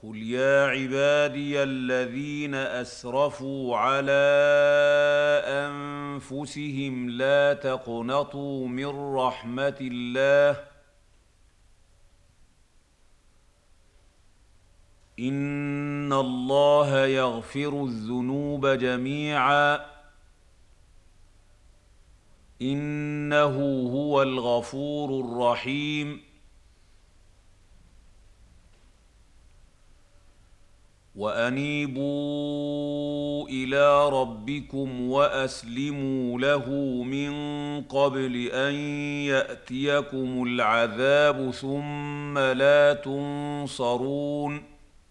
قل يا عبادي الذين اسرفوا على انفسهم لا تقنطوا من رحمه الله ان الله يغفر الذنوب جميعا انه هو الغفور الرحيم وانيبوا الى ربكم واسلموا له من قبل ان ياتيكم العذاب ثم لا تنصرون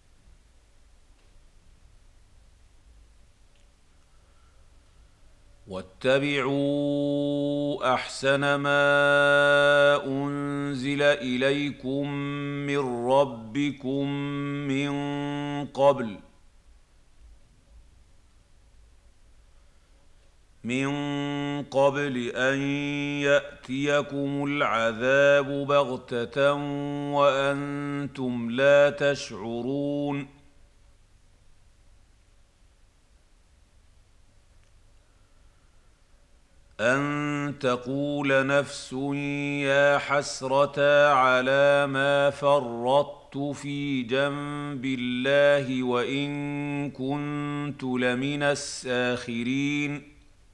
واتبعوا احسن ما انزل اليكم من ربكم من قبل ان ياتيكم العذاب بغته وانتم لا تشعرون أن تقول نفس يا حسرة على ما فرطت في جنب الله وإن كنت لمن الساخرين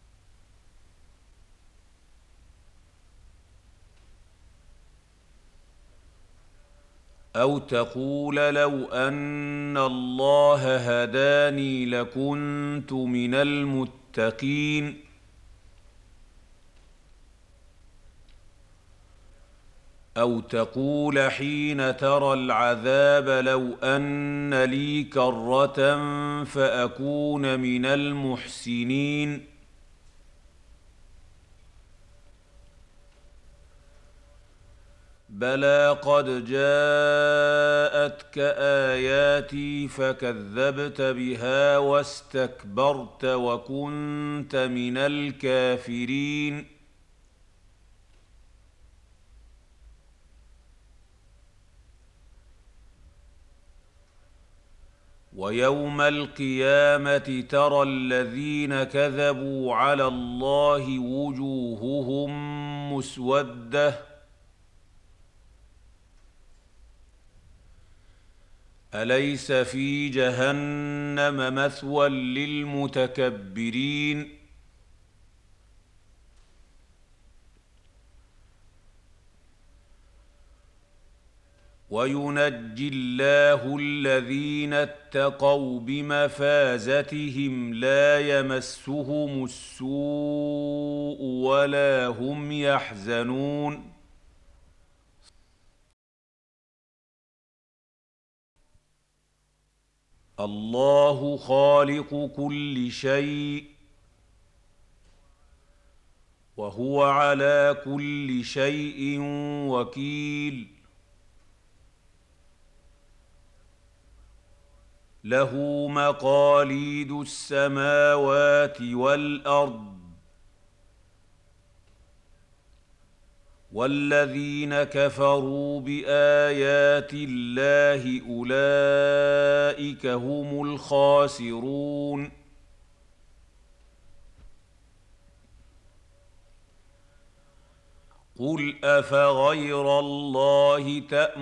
أو تقول لو أن الله هداني لكنت من المتقين أو تقول حين ترى العذاب لو أن لي كرة فأكون من المحسنين بلى قد جاءتك آياتي فكذبت بها واستكبرت وكنت من الكافرين ويوم القيامة ترى الذين كذبوا على الله وجوههم مسودة أليس في جهنم مثوى للمتكبرين وينجي الله الذين اتقوا بمفازتهم لا يمسهم السوء ولا هم يحزنون الله خالق كل شيء وهو على كل شيء وكيل له مقاليد السماوات والارض والذين كفروا بايات الله اولئك هم الخاسرون قل افغير الله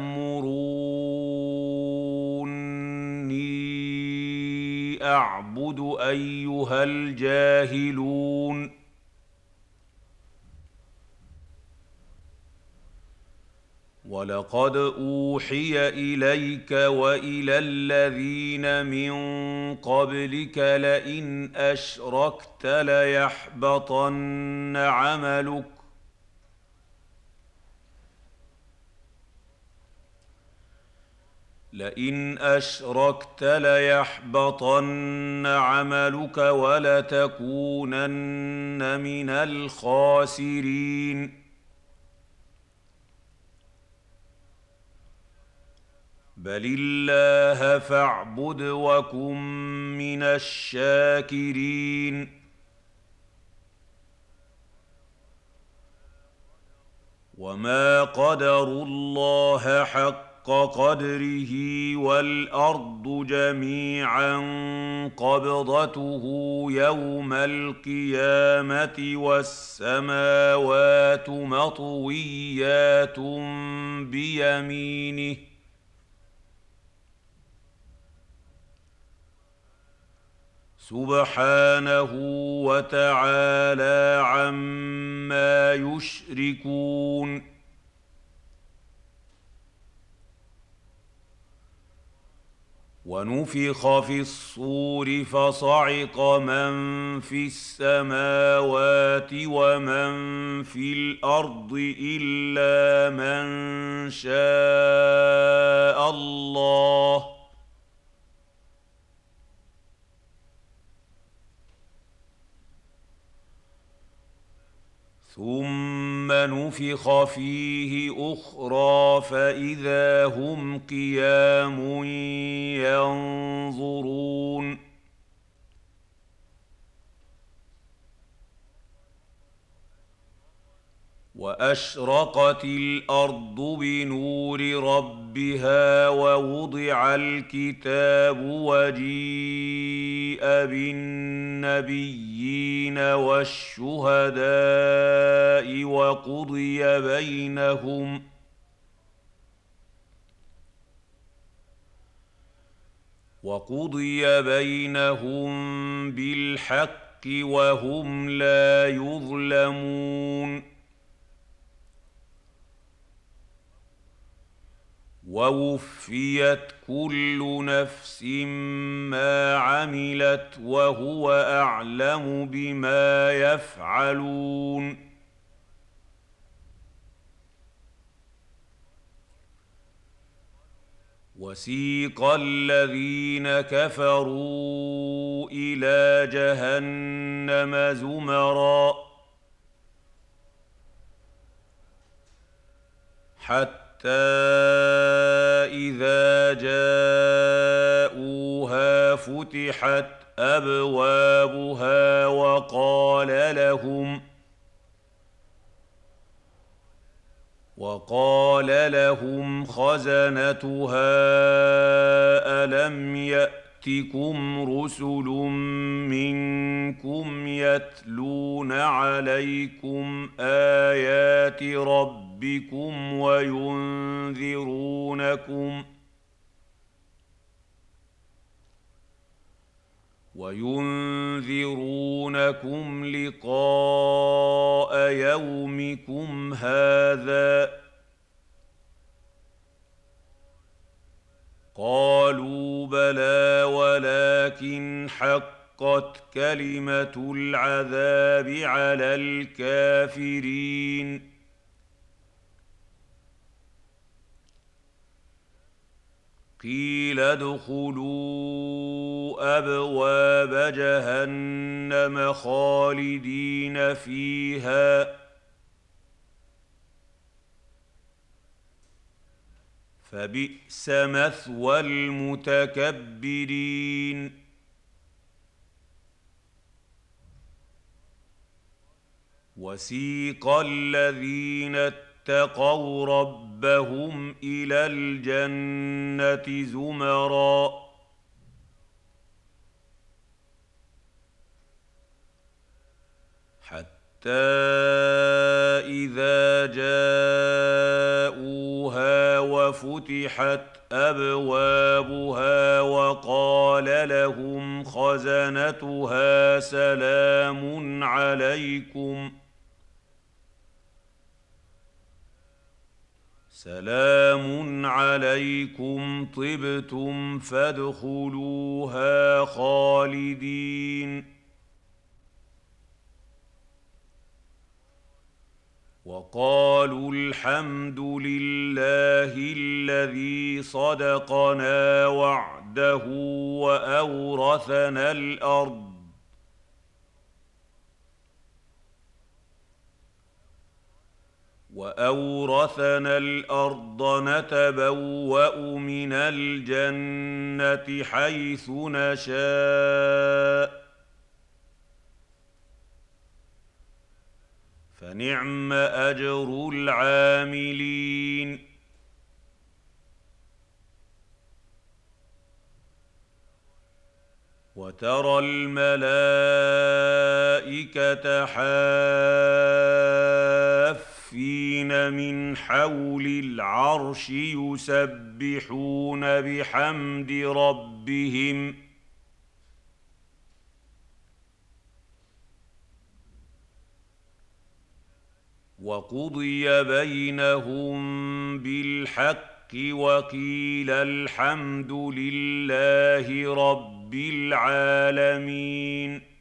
تامروني اعبد ايها الجاهلون ولقد اوحي اليك والى الذين من قبلك لئن اشركت ليحبطن عملك ولتكونن من الخاسرين بل الله فاعبد وكن من الشاكرين وما قدروا الله حق قدره والارض جميعا قبضته يوم القيامه والسماوات مطويات بيمينه سبحانه وتعالى عما يشركون ونفخ في الصور فصعق من في السماوات ومن في الارض الا من شاء الله ثم نفخ فيه اخرى فاذا هم قيام ينظرون واشرقت الارض بنور ربها ووضع الكتاب وجيء بالنبيين والشهداء وقضي بينهم بالحق وهم لا يظلمون ووفيت كل نفس ما عملت وهو اعلم بما يفعلون وسيق الذين كفروا الى جهنم زمرا حتى إذا جاءوها فتحت أبوابها وقال لهم خزنتها ألم يأتكم رسل منكم يتلون عليكم آيات ربكم وينذرونكم لقاء يومكم هذا قالوا بلى ولكن حقت كلمة العذاب على الكافرين قيل ادخلوا أبواب جهنم خالدين فيها فبئس مثوى المتكبرين وسيق الذين اتقوا ربهم إلى الجنة زمرا حتى إذا جاءوها وفتحت أبوابها وقال لهم خزنتها سلام عليكم طبتم فادخلوها خالدين وقالوا الحمد لله الذي صدقنا وعده وأورثنا الأرض نتبوأ من الجنة حيث نشاء فنعم أجر العاملين وترى الملائكة حافين من حول العرش يسبحون بحمد ربهم وقضي بينهم بالحق وقيل الحمد لله رب العالمين